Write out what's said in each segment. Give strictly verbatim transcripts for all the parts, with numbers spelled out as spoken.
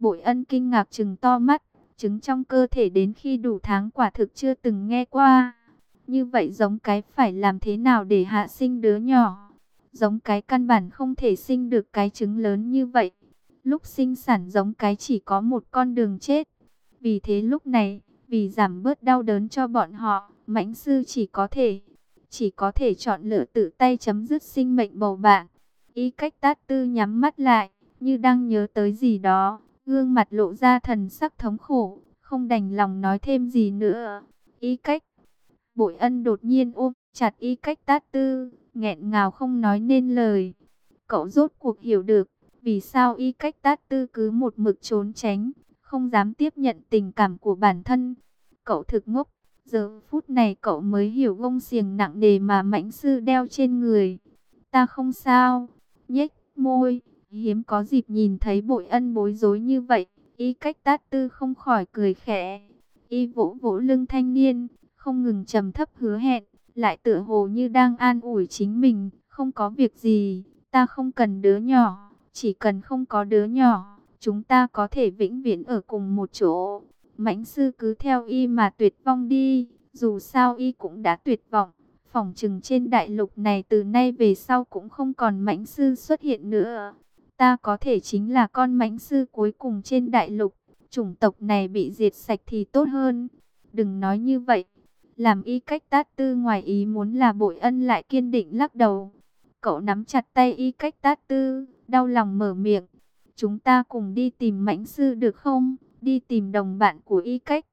Bội Ân kinh ngạc trừng to mắt, trứng trong cơ thể đến khi đủ tháng quả thực chưa từng nghe qua. Như vậy giống cái phải làm thế nào để hạ sinh đứa nhỏ? Giống cái căn bản không thể sinh được cái trứng lớn như vậy. Lúc sinh sản giống cái chỉ có một con đường chết. Vì thế lúc này, vì giảm bớt đau đớn cho bọn họ, mãnh sư chỉ có thể, chỉ có thể chọn lựa tự tay chấm dứt sinh mệnh bầu bạn. Y Cách Tát Tư nhắm mắt lại, như đang nhớ tới gì đó, gương mặt lộ ra thần sắc thống khổ, không đành lòng nói thêm gì nữa. Y Cách, Bội Ân đột nhiên ôm chặt Y Cách Tát Tư, nghẹn ngào không nói nên lời. Cậu rốt cuộc hiểu được, vì sao Y Cách Tát Tư cứ một mực trốn tránh, không dám tiếp nhận tình cảm của bản thân. Cậu thực ngốc, giờ phút này cậu mới hiểu gông xiềng nặng nề mà mãnh sư đeo trên người. Ta không sao, nhếch môi, hiếm có dịp nhìn thấy Bội Ân bối rối như vậy. Y Cách Tát Tư không khỏi cười khẽ. Y vỗ vỗ lưng thanh niên, không ngừng trầm thấp hứa hẹn, lại tựa hồ như đang an ủi chính mình. Không có việc gì, ta không cần đứa nhỏ, chỉ cần không có đứa nhỏ, chúng ta có thể vĩnh viễn ở cùng một chỗ. Mãnh sư cứ theo y mà tuyệt vong đi, dù sao y cũng đã tuyệt vọng. Phỏng chừng trên đại lục này từ nay về sau cũng không còn mãnh sư xuất hiện nữa. Ta có thể chính là con mãnh sư cuối cùng trên đại lục. Chủng tộc này bị diệt sạch thì tốt hơn. Đừng nói như vậy. Làm Y Cách Tát Tư ngoài ý muốn là Bội Ân lại kiên định lắc đầu. Cậu nắm chặt tay Y Cách Tát Tư, đau lòng mở miệng. Chúng ta cùng đi tìm mãnh sư được không? Đi tìm đồng bạn của Y Cách.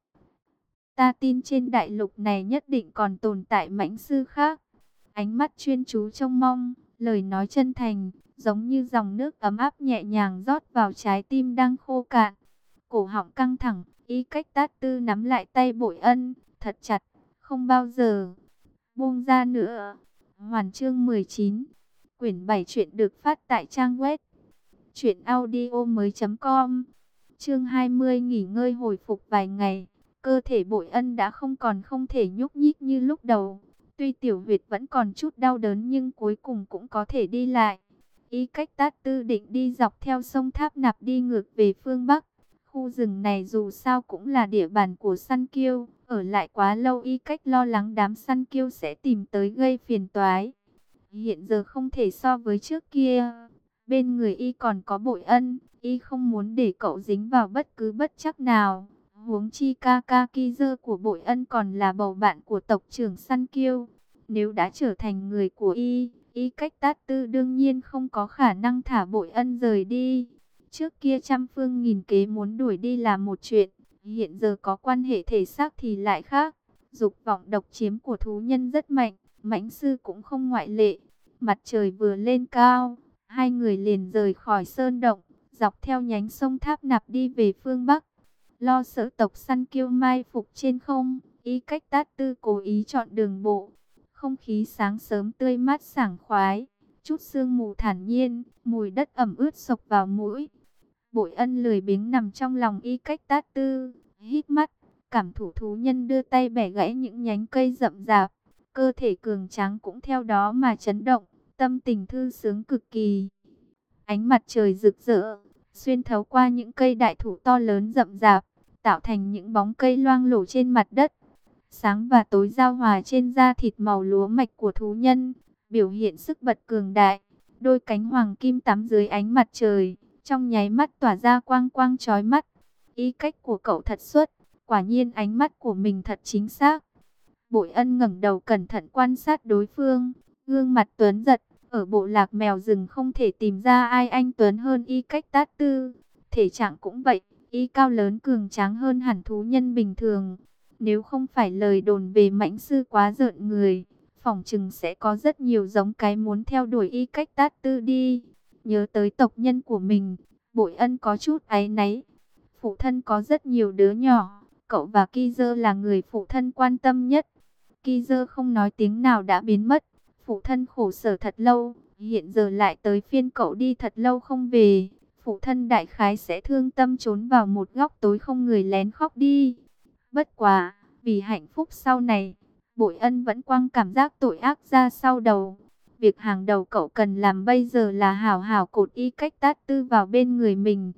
Ta tin trên đại lục này nhất định còn tồn tại mãnh sư khác. Ánh mắt chuyên chú trông mong, lời nói chân thành, giống như dòng nước ấm áp nhẹ nhàng rót vào trái tim đang khô cạn. Cổ họng căng thẳng, Y Cách Tát Tư nắm lại tay Bội Ân, thật chặt, không bao giờ buông ra nữa. Hoàn chương mười chín, quyển bảy truyện được phát tại trang web truyện audio mới.com. Chương hai mươi, nghỉ ngơi hồi phục vài ngày. Cơ thể Bội Ân đã không còn không thể nhúc nhích như lúc đầu. Tuy tiểu huyệt vẫn còn chút đau đớn nhưng cuối cùng cũng có thể đi lại. Y Cách Tát Tư định đi dọc theo sông Tháp Nạp đi ngược về phương Bắc. Khu rừng này dù sao cũng là địa bàn của săn kiêu. Ở lại quá lâu Y Cách lo lắng đám săn kiêu sẽ tìm tới gây phiền toái. Hiện giờ không thể so với trước kia. Bên người Y còn có Bội Ân. Y không muốn để cậu dính vào bất cứ bất trắc nào. Huống chi Kaka Kizer của Bội Ân còn là bầu bạn của tộc trưởng săn kiêu. Nếu đã trở thành người của Y, Y Cách Tát Tư đương nhiên không có khả năng thả Bội Ân rời đi. Trước kia trăm phương nghìn kế muốn đuổi đi là một chuyện, hiện giờ có quan hệ thể xác thì lại khác. Dục vọng độc chiếm của thú nhân rất mạnh, mãnh sư cũng không ngoại lệ. Mặt trời vừa lên cao, hai người liền rời khỏi sơn động, dọc theo nhánh sông Tháp Nạp đi về phương Bắc. Lo sợ tộc săn kiêu mai phục trên không, Y Cách Tát Tư cố ý chọn đường bộ. Không khí sáng sớm tươi mát sảng khoái, chút sương mù thản nhiên, mùi đất ẩm ướt xộc vào mũi. Bội Ân lười biếng nằm trong lòng Y Cách Tát Tư, hít mắt, cảm thụ thú nhân đưa tay bẻ gãy những nhánh cây rậm rạp. Cơ thể cường tráng cũng theo đó mà chấn động, tâm tình thư sướng cực kỳ. Ánh mặt trời rực rỡ, xuyên thấu qua những cây đại thụ to lớn rậm rạp, tạo thành những bóng cây loang lổ trên mặt đất. Sáng và tối giao hòa trên da thịt màu lúa mạch của thú nhân, biểu hiện sức bật cường đại. Đôi cánh hoàng kim tắm dưới ánh mặt trời, trong nháy mắt tỏa ra quang quang chói mắt. Y Cách của cậu thật xuất, quả nhiên ánh mắt của mình thật chính xác. Bội Ân ngẩng đầu cẩn thận quan sát đối phương, gương mặt tuấn giật. Ở bộ lạc mèo rừng không thể tìm ra ai anh tuấn hơn Y Cách Tát Tư. Thể trạng cũng vậy, Y cao lớn cường tráng hơn hẳn thú nhân bình thường. Nếu không phải lời đồn về mãnh sư quá rợn người, phỏng chừng sẽ có rất nhiều giống cái muốn theo đuổi Y Cách Tát Tư đi. Nhớ tới tộc nhân của mình, Bội Ân có chút áy náy. Phụ thân có rất nhiều đứa nhỏ, cậu và Kizer là người phụ thân quan tâm nhất. Kizer không nói tiếng nào đã biến mất. Phụ thân khổ sở thật lâu, hiện giờ lại tới phiên cậu đi thật lâu không về. Phụ thân đại khái sẽ thương tâm trốn vào một góc tối không người lén khóc đi. Bất quá, vì hạnh phúc sau này, Bội Ân vẫn quăng cảm giác tội ác ra sau đầu. Việc hàng đầu cậu cần làm bây giờ là hảo hảo cột Y Cách Tát Tư vào bên người mình.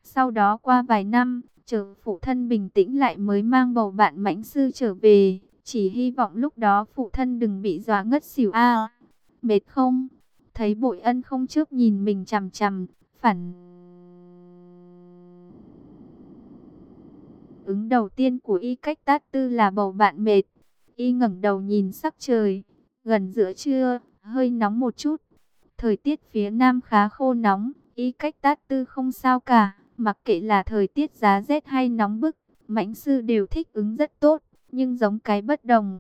Sau đó qua vài năm, chờ phụ thân bình tĩnh lại mới mang bầu bạn mãnh sư trở về. Chỉ hy vọng lúc đó phụ thân đừng bị dọa ngất xỉu a. Mệt không? Thấy Bội Ân không chớp nhìn mình chằm chằm, phản ứng đầu tiên của Y Cách Tát Tư là bầu bạn mệt. Y ngẩng đầu nhìn sắc trời, gần giữa trưa, hơi nóng một chút. Thời tiết phía Nam khá khô nóng, Y Cách Tát Tư không sao cả, mặc kệ là thời tiết giá rét hay nóng bức, mãnh sư đều thích ứng rất tốt, nhưng giống cái bất đồng.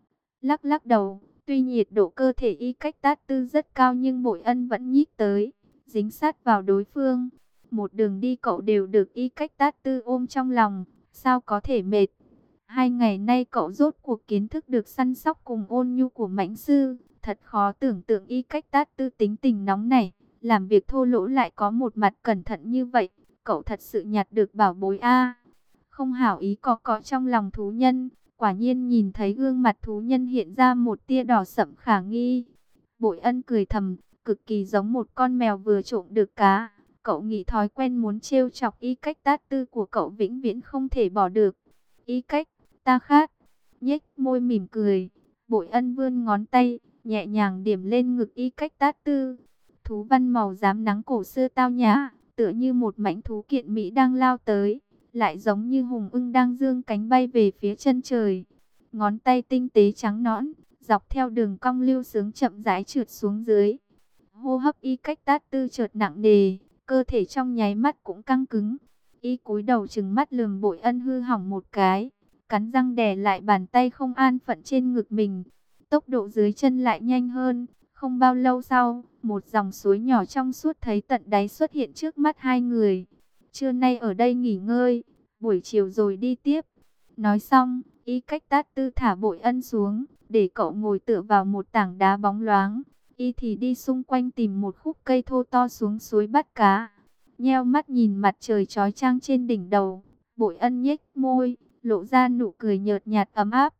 Lắc lắc đầu, tuy nhiệt độ cơ thể Y Cách Tát Tư rất cao nhưng Bội Ân vẫn nhích tới, dính sát vào đối phương. Một đường đi cậu đều được Y Cách Tát Tư ôm trong lòng, sao có thể mệt. Hai ngày nay cậu rốt cuộc kiến thức được săn sóc cùng ôn nhu của mãnh sư. Thật khó tưởng tượng Y Cách Tát Tư tính tình nóng này, làm việc thô lỗ lại có một mặt cẩn thận như vậy. Cậu thật sự nhặt được bảo bối a. Không hảo ý có có trong lòng thú nhân. Quả nhiên nhìn thấy gương mặt thú nhân hiện ra một tia đỏ sậm khả nghi. Bội Ân cười thầm, cực kỳ giống một con mèo vừa trộm được cá. Cậu nghĩ thói quen muốn trêu chọc Y Cách Tát Tư của cậu vĩnh viễn không thể bỏ được. Y Cách, ta khát. Nhếch môi mỉm cười. Bội Ân vươn ngón tay, nhẹ nhàng điểm lên ngực Y Cách Tát Tư. Thú văn màu rám nắng cổ xưa tao nhã, tựa như một mãnh thú kiện mỹ đang lao tới, lại giống như hùng ưng đang dương cánh bay về phía chân trời. Ngón tay tinh tế trắng nõn, dọc theo đường cong lưu sướng chậm rãi trượt xuống dưới. Hô hấp Y Cách Tát Tư chợt nặng nề, cơ thể trong nháy mắt cũng căng cứng. Y cúi đầu trừng mắt lườm Bội Ân hư hỏng một cái, cắn răng đè lại bàn tay không an phận trên ngực mình. Tốc độ dưới chân lại nhanh hơn, không bao lâu sau, một dòng suối nhỏ trong suốt thấy tận đáy xuất hiện trước mắt hai người. Trưa nay ở đây nghỉ ngơi, buổi chiều rồi đi tiếp. Nói xong, Y Cách Tát Tư thả Bội Ân xuống, để cậu ngồi tựa vào một tảng đá bóng loáng. Y thì đi xung quanh tìm một khúc cây thô to xuống suối bắt cá. Nheo mắt nhìn mặt trời chói chang trên đỉnh đầu, Bội Ân nhếch môi, lộ ra nụ cười nhợt nhạt ấm áp.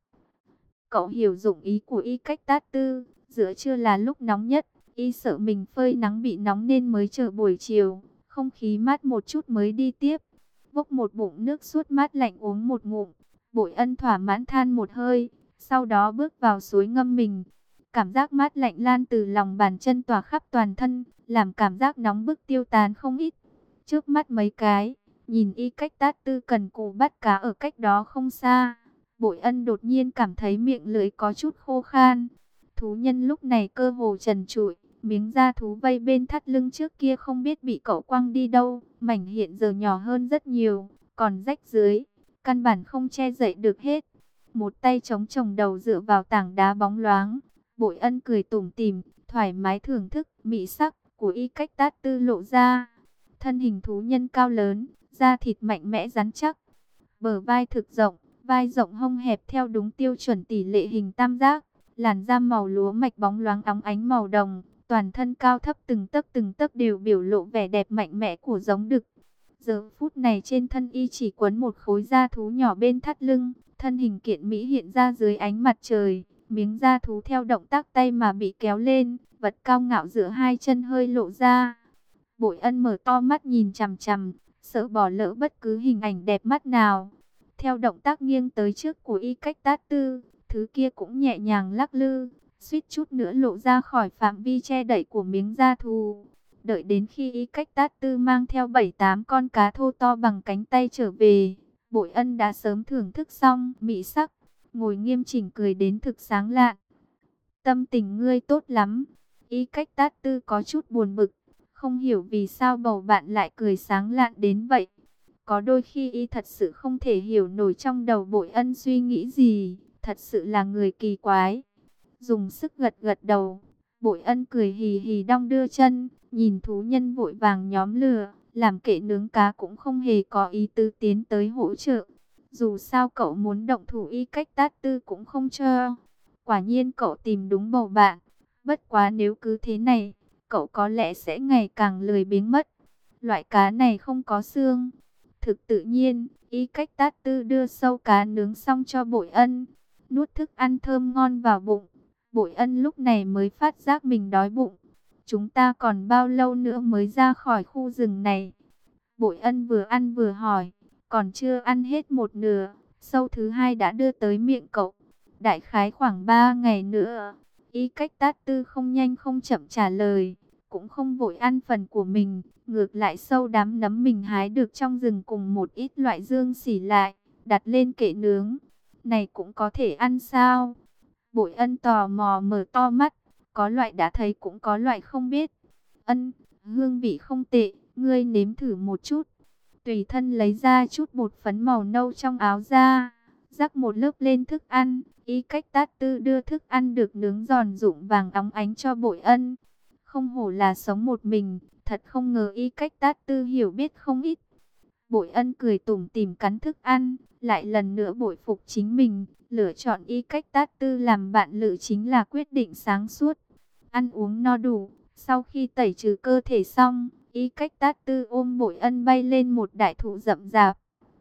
Cậu hiểu dụng ý của Y Cách Tát Tư, giữa trưa là lúc nóng nhất, Y sợ mình phơi nắng bị nóng nên mới chờ buổi chiều, không khí mát một chút mới đi tiếp. Vốc một bụng nước suốt mát lạnh uống một ngụm, Bội Ân thỏa mãn than một hơi, sau đó bước vào suối ngâm mình. Cảm giác mát lạnh lan từ lòng bàn chân tỏa khắp toàn thân, làm cảm giác nóng bức tiêu tán không ít. Trước mắt mấy cái, nhìn Y Cách Tát Tư cần cù bắt cá ở cách đó không xa. Bội Ân đột nhiên cảm thấy miệng lưỡi có chút khô khan. Thú nhân lúc này cơ hồ trần trụi, miếng da thú vây bên thắt lưng trước kia không biết bị cậu quăng đi đâu, mảnh hiện giờ nhỏ hơn rất nhiều, còn rách dưới, căn bản không che dậy được hết. Một tay chống chồng đầu dựa vào tảng đá bóng loáng, Bội Ân cười tủm tỉm, thoải mái thưởng thức mỹ sắc của Y Cách Tát Tư lộ ra. Thân hình thú nhân cao lớn, da thịt mạnh mẽ rắn chắc, bờ vai thực rộng, vai rộng hông hẹp theo đúng tiêu chuẩn tỷ lệ hình tam giác, làn da màu lúa mạch bóng loáng óng ánh màu đồng, toàn thân cao thấp từng tấc từng tấc đều biểu lộ vẻ đẹp mạnh mẽ của giống đực. Giờ phút này trên thân Y chỉ quấn một khối da thú nhỏ bên thắt lưng, thân hình kiện mỹ hiện ra dưới ánh mặt trời, miếng da thú theo động tác tay mà bị kéo lên, vật cao ngạo giữa hai chân hơi lộ ra. Bội Ân mở to mắt nhìn chằm chằm, sợ bỏ lỡ bất cứ hình ảnh đẹp mắt nào. Theo động tác nghiêng tới trước của Y Cách Tát Tư, thứ kia cũng nhẹ nhàng lắc lư, suýt chút nữa lộ ra khỏi phạm vi che đậy của miếng da thú. Đợi đến khi Y Cách Tát Tư mang theo bảy tám con cá thô to bằng cánh tay trở về, Bội Ân đã sớm thưởng thức xong mỹ sắc, ngồi nghiêm chỉnh cười đến thực sáng lạn. Tâm tình ngươi tốt lắm. Y Cách Tát Tư có chút buồn bực, không hiểu vì sao bầu bạn lại cười sáng lạn đến vậy. Có đôi khi Y thật sự không thể hiểu nổi trong đầu Bội Ân suy nghĩ gì, thật sự là người kỳ quái. Dùng sức gật gật đầu, Bội Ân cười hì hì đong đưa chân, nhìn thú nhân vội vàng nhóm lửa, làm kệ nướng cá cũng không hề có ý tứ tiến tới hỗ trợ. Dù sao cậu muốn động thủ Y Cách Tát Tư cũng không cho. Quả nhiên cậu tìm đúng bầu bạn. Bất quá nếu cứ thế này, cậu có lẽ sẽ ngày càng lười biếng mất. Loại cá này không có xương. Thực tự nhiên, Y Cách Tát Tư đưa sâu cá nướng xong cho Bội Ân. Nuốt thức ăn thơm ngon vào bụng. Bội Ân lúc này mới phát giác mình đói bụng. Chúng ta còn bao lâu nữa mới ra khỏi khu rừng này? Bội Ân vừa ăn vừa hỏi, còn chưa ăn hết một nửa, sâu thứ hai đã đưa tới miệng cậu. Đại khái khoảng ba ngày nữa. Y Cách Tát Tư không nhanh không chậm trả lời, cũng không vội ăn phần của mình, ngược lại sâu đám nấm mình hái được trong rừng cùng một ít loại dương xỉ lại, đặt lên kệ nướng. Này cũng có thể ăn sao? Bội Ân tò mò mở to mắt, có loại đã thấy cũng có loại không biết. Ân, hương vị không tệ, ngươi nếm thử một chút. Tùy thân lấy ra chút bột phấn màu nâu trong áo ra, rắc một lớp lên thức ăn. Y Cách Tát Tư đưa thức ăn được nướng giòn rụm vàng óng ánh cho Bội Ân. Không hổ là sống một mình, thật không ngờ Y Cách Tát Tư hiểu biết không ít. Bội Ân cười tủm tỉm cắn thức ăn, lại lần nữa bội phục chính mình, lựa chọn Y Cách Tát Tư làm bạn lữ chính là quyết định sáng suốt. Ăn uống no đủ, sau khi tẩy trừ cơ thể xong, Y Cách Tát Tư ôm Bội Ân bay lên một đại thụ rậm rạp.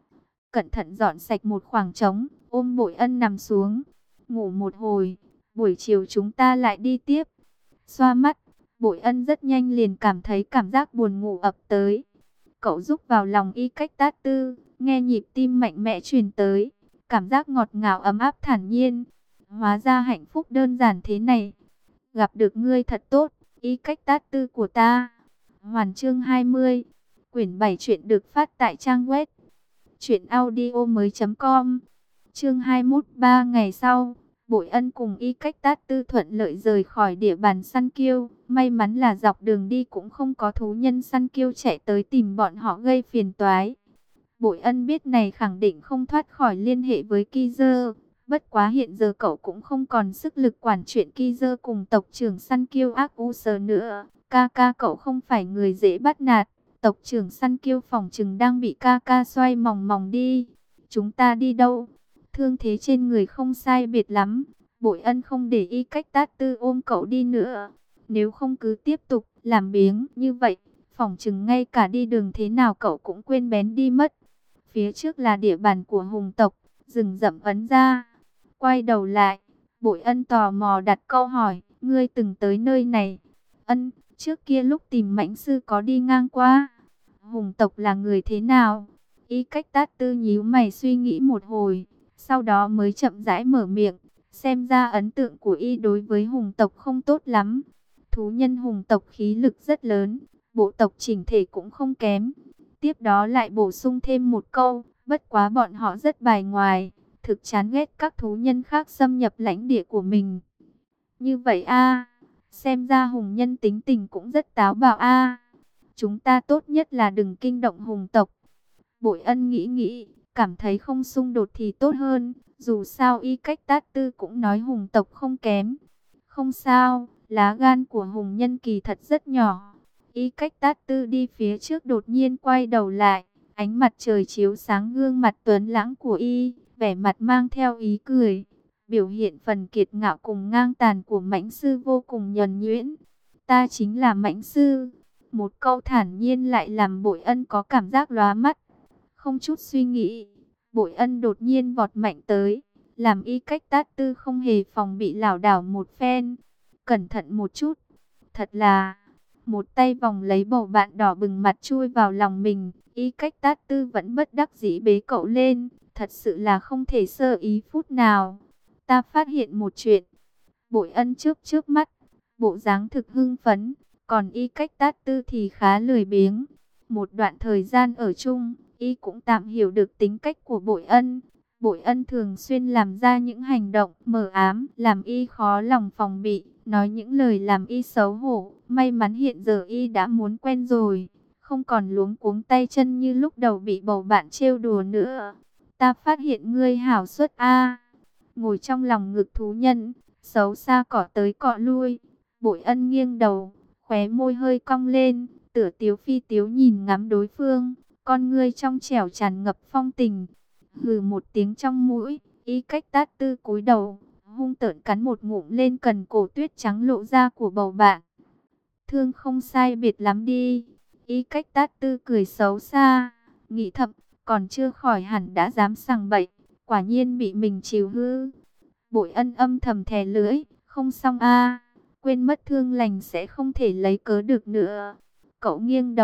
Cẩn thận dọn sạch một khoảng trống, ôm Bội Ân nằm xuống, ngủ một hồi, buổi chiều chúng ta lại đi tiếp. Xoa mắt, Bội Ân rất nhanh liền cảm thấy cảm giác buồn ngủ ập tới. Cậu rúc vào lòng Y Cách Tát Tư, nghe nhịp tim mạnh mẽ truyền tới, cảm giác ngọt ngào ấm áp thản nhiên. Hóa ra hạnh phúc đơn giản thế này. Gặp được ngươi thật tốt, Y Cách Tát Tư của ta. Hoàn chương hai mươi, quyển bảy truyện được phát tại trang web truyện audio mới chấm com. Chương hai mươi mốt, ba ngày sau, Bội Ân cùng Y Cách Tát Tư thuận lợi rời khỏi địa bàn săn kiêu. May mắn là dọc đường đi cũng không có thú nhân săn kiêu chạy tới tìm bọn họ gây phiền toái. Bội Ân biết này khẳng định không thoát khỏi liên hệ với Kizer. Bất quá hiện giờ cậu cũng không còn sức lực quản chuyện Kizer cùng tộc trưởng săn kiêu ác u sờ nữa. Ca ca cậu không phải người dễ bắt nạt. Tộc trưởng săn kiêu phòng chừng đang bị ca ca xoay mòng mòng đi. Chúng ta đi đâu? Thương thế trên người không sai biệt lắm. Bội Ân không để Y Cách Tát Tư ôm cậu đi nữa. Nếu không cứ tiếp tục làm biếng như vậy, phỏng chừng ngay cả đi đường thế nào cậu cũng quên bén đi mất. Phía trước là địa bàn của hùng tộc, rừng rậm ấn ra. Quay đầu lại, Bội Ân tò mò đặt câu hỏi, ngươi từng tới nơi này? Ân, trước kia lúc tìm mãnh sư có đi ngang qua. Hùng tộc là người thế nào? Y Cách Tát Tư nhíu mày suy nghĩ một hồi, sau đó mới chậm rãi mở miệng. Xem ra ấn tượng của y đối với hùng tộc không tốt lắm. Thú nhân hùng tộc khí lực rất lớn, bộ tộc chỉnh thể cũng không kém. Tiếp đó lại bổ sung thêm một câu, bất quá bọn họ rất bài ngoài, thực chán ghét các thú nhân khác xâm nhập lãnh địa của mình. Như vậy a, xem ra hùng nhân tính tình cũng rất táo bạo a. Chúng ta tốt nhất là đừng kinh động hùng tộc. Bội Ân nghĩ nghĩ, cảm thấy không xung đột thì tốt hơn. Dù sao Y Cách Tát Tư cũng nói hùng tộc không kém. Không sao, lá gan của hùng nhân kỳ thật rất nhỏ. Y Cách Tát Tư đi phía trước đột nhiên quay đầu lại. Ánh mặt trời chiếu sáng gương mặt tuấn lãng của y, vẻ mặt mang theo ý cười. Biểu hiện phần kiệt ngạo cùng ngang tàn của mãnh sư vô cùng nhuần nhuyễn. Ta chính là mãnh sư. Một câu thản nhiên lại làm Bội Ân có cảm giác lóa mắt. Không chút suy nghĩ, Bội Ân đột nhiên vọt mạnh tới, làm Y Cách Tát Tư không hề phòng bị lảo đảo một phen. Cẩn thận một chút, thật là... Một tay vòng lấy bầu bạn đỏ bừng mặt chui vào lòng mình, Y Cách Tát Tư vẫn bất đắc dĩ bế cậu lên, thật sự là không thể sơ ý phút nào. Ta phát hiện một chuyện. Bội Ân chớp chớp mắt, bộ dáng thực hưng phấn, còn Y Cách Tát Tư thì khá lười biếng. Một đoạn thời gian ở chung, y cũng tạm hiểu được tính cách của Bội Ân. Bội Ân thường xuyên làm ra những hành động mờ ám, làm y khó lòng phòng bị, nói những lời làm y xấu hổ. May mắn hiện giờ y đã muốn quen rồi, không còn luống cuống tay chân như lúc đầu bị bầu bạn trêu đùa nữa. Ta phát hiện ngươi hảo suất a. Ngồi trong lòng ngực thú nhân, xấu xa cọ tới cọ lui. Bội Ân nghiêng đầu, khóe môi hơi cong lên, tựa tiếu phi tiếu nhìn ngắm đối phương, con ngươi trong trẻo tràn ngập phong tình. Hừ một tiếng trong mũi, Y Cách Tát Tư cúi đầu, hung tợn cắn một ngụm lên cần cổ tuyết trắng lộ ra của bầu bạn. Thương không sai biệt lắm đi. Y Cách Tát Tư cười xấu xa, nghĩ thầm, còn chưa khỏi hẳn đã dám sằng bậy, quả nhiên bị mình chiều hư. Bội Ân âm thầm thè lưỡi, không xong a, quên mất thương lành sẽ không thể lấy cớ được nữa. Cậu nghiêng đầu,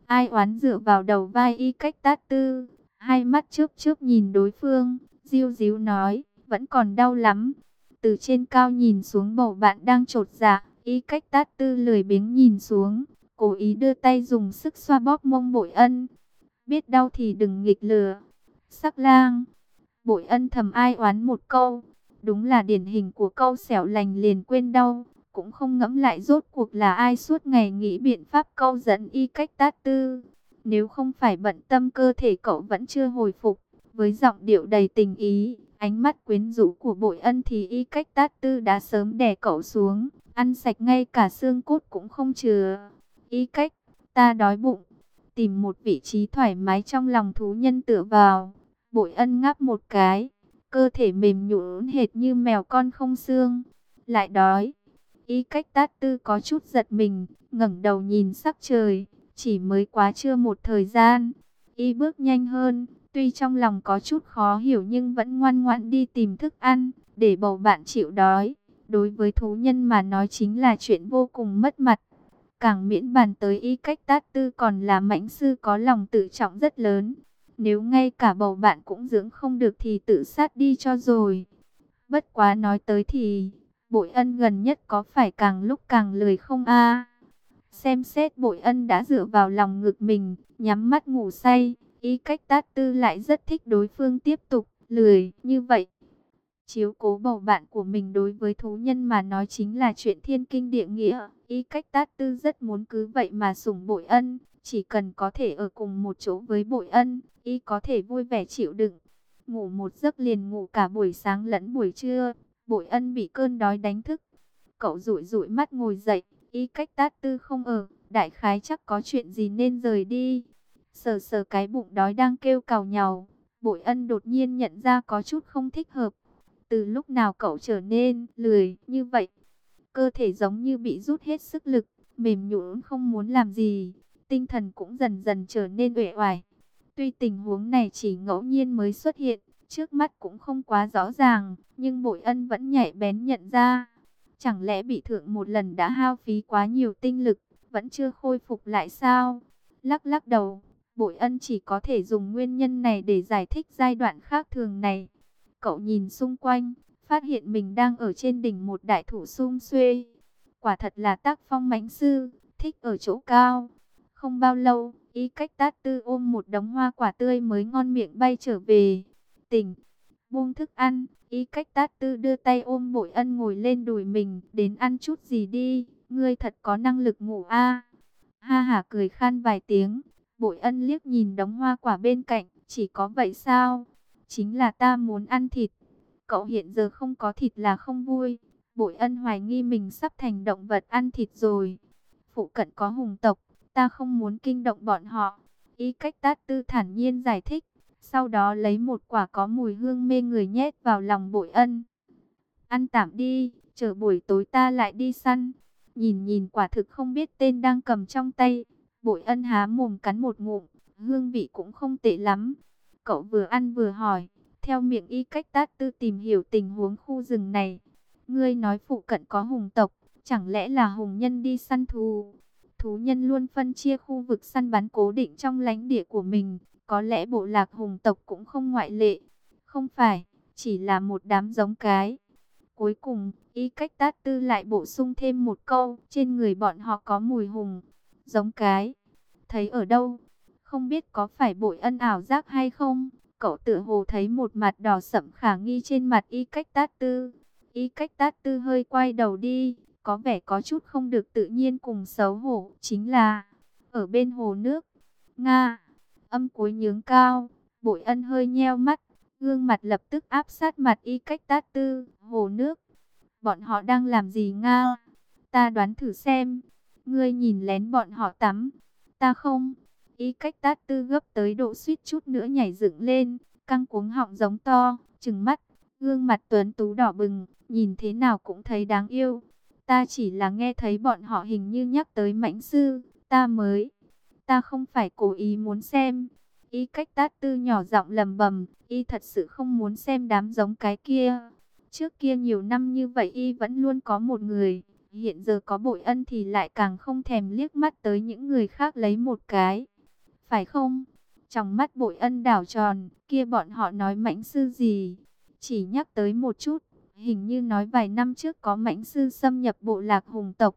Ai oán dựa vào đầu vai Y Cách Tát Tư, hai mắt chớp chớp nhìn đối phương, diu díu nói, vẫn còn đau lắm. Từ trên cao nhìn xuống bầu bạn đang chột dạ, Y Cách Tát Tư lười biếng nhìn xuống, cố ý đưa tay dùng sức xoa bóp mông Bội Ân. Biết đau thì đừng nghịch lừa. Sắc lang. Bội Ân thầm ai oán một câu. Đúng là điển hình của câu xẻo lành liền quên đau. Cũng không ngẫm lại rốt cuộc là ai suốt ngày nghĩ biện pháp câu dẫn Y Cách Tát Tư. Nếu không phải bận tâm cơ thể cậu vẫn chưa hồi phục. Với giọng điệu đầy tình ý, ánh mắt quyến rũ của Bội Ân thì Y Cách Tát Tư đã sớm đè cậu xuống. Ăn sạch ngay cả xương cốt cũng không chừa. Y Cách, ta đói bụng. Tìm một vị trí thoải mái trong lòng thú nhân tựa vào. Bội Ân ngáp một cái. Cơ thể mềm nhũn hệt như mèo con không xương. Lại đói. Y Cách Tát Tư có chút giật mình. ngẩng đầu nhìn sắc trời. Chỉ mới quá trưa một thời gian. Y bước nhanh hơn. Tuy trong lòng có chút khó hiểu nhưng vẫn ngoan ngoãn đi tìm thức ăn. Để bầu bạn chịu đói. Đối với thú nhân mà nói chính là chuyện vô cùng mất mặt. Càng miễn bàn tới Y Cách Tát Tư còn là mãnh sư có lòng tự trọng rất lớn. Nếu ngay cả bầu bạn cũng dưỡng không được thì tự sát đi cho rồi. Bất quá nói tới thì, Bội Ân gần nhất có phải càng lúc càng lười không a? Xem xét Bội Ân đã dựa vào lòng ngực mình, nhắm mắt ngủ say. Y Cách Tát Tư lại rất thích đối phương tiếp tục lười như vậy. Chiếu cố bầu bạn của mình đối với thú nhân mà nói chính là chuyện thiên kinh địa nghĩa. Y Cách Tát Tư rất muốn cứ vậy mà sủng Bội Ân. Chỉ cần có thể ở cùng một chỗ với Bội Ân, Y có thể vui vẻ chịu đựng. Ngủ một giấc liền ngủ cả buổi sáng lẫn buổi trưa. Bội Ân bị cơn đói đánh thức. Cậu dụi dụi mắt ngồi dậy. Y Cách Tát Tư không ở, đại khái chắc có chuyện gì nên rời đi. Sờ sờ cái bụng đói đang kêu cào nhàu. Bội Ân đột nhiên nhận ra có chút không thích hợp. Từ lúc nào cậu trở nên lười như vậy? Cơ thể giống như bị rút hết sức lực, mềm nhũn không muốn làm gì. Tinh thần cũng dần dần trở nên uể oải. Tuy tình huống này chỉ ngẫu nhiên mới xuất hiện, trước mắt cũng không quá rõ ràng, nhưng Bội Ân vẫn nhạy bén nhận ra. Chẳng lẽ bị thượng một lần đã hao phí quá nhiều tinh lực, vẫn chưa khôi phục lại sao? Lắc lắc đầu, Bội Ân chỉ có thể dùng nguyên nhân này để giải thích giai đoạn khác thường này. Cậu nhìn xung quanh, phát hiện mình đang ở trên đỉnh một đại thụ sum xuê. Quả thật là tác phong mãnh sư, thích ở chỗ cao. Không bao lâu, Y Cách Tát Tư ôm một đống hoa quả tươi mới ngon miệng bay trở về. Tỉnh, buông thức ăn, Y Cách Tát Tư đưa tay ôm Bội Ân ngồi lên đùi mình, đến ăn chút gì đi, ngươi thật có năng lực ngủ a. Ha hả cười khan vài tiếng, Bội Ân liếc nhìn đống hoa quả bên cạnh, chỉ có vậy sao? Chính là ta muốn ăn thịt. Cậu hiện giờ không có thịt là không vui. Bội Ân hoài nghi mình sắp thành động vật ăn thịt rồi. Phụ cận có hùng tộc, ta không muốn kinh động bọn họ. Y Cách Tát Tư thản nhiên giải thích. Sau đó lấy một quả có mùi hương mê người nhét vào lòng Bội Ân. Ăn tạm đi, chờ buổi tối ta lại đi săn. Nhìn nhìn quả thực không biết tên đang cầm trong tay. Bội Ân há mồm cắn một ngụm, hương vị cũng không tệ lắm. Cậu vừa ăn vừa hỏi, theo miệng Y Cách Tát Tư tìm hiểu tình huống khu rừng này. Ngươi nói phụ cận có hùng tộc, chẳng lẽ là hùng nhân đi săn thú? Thú nhân luôn phân chia khu vực săn bắn cố định trong lãnh địa của mình, có lẽ bộ lạc hùng tộc cũng không ngoại lệ. Không phải, chỉ là một đám giống cái. Cuối cùng, Y Cách Tát Tư lại bổ sung thêm một câu, trên người bọn họ có mùi hùng, giống cái. Thấy ở đâu? Không biết có phải Bội Ân ảo giác hay không? Cậu tựa hồ thấy một mặt đỏ sẫm khả nghi trên mặt Y Cách Tát Tư. Y Cách Tát Tư hơi quay đầu đi, có vẻ có chút không được tự nhiên cùng xấu hổ. Chính là, ở bên hồ nước. Nga, âm cuối nhướng cao, Bội Ân hơi nheo mắt, gương mặt lập tức áp sát mặt Y Cách Tát Tư. Hồ nước, bọn họ đang làm gì Nga? Ta đoán thử xem, ngươi nhìn lén bọn họ tắm. Ta không. Y Cách Tát Tư gấp tới độ suýt chút nữa nhảy dựng lên, căng cuống họng giống to, trừng mắt, gương mặt tuấn tú đỏ bừng, nhìn thế nào cũng thấy đáng yêu. Ta chỉ là nghe thấy bọn họ hình như nhắc tới mãnh sư, ta mới, ta không phải cố ý muốn xem. Y Cách Tát Tư nhỏ giọng lầm bầm, y thật sự không muốn xem đám giống cái kia. Trước kia nhiều năm như vậy y vẫn luôn có một người, hiện giờ có Bội Ân thì lại càng không thèm liếc mắt tới những người khác lấy một cái. phải không? Trong mắt Bội Ân đảo tròn, kia bọn họ nói mãnh sư gì? Chỉ nhắc tới một chút, hình như nói vài năm trước có mãnh sư xâm nhập bộ lạc hùng tộc.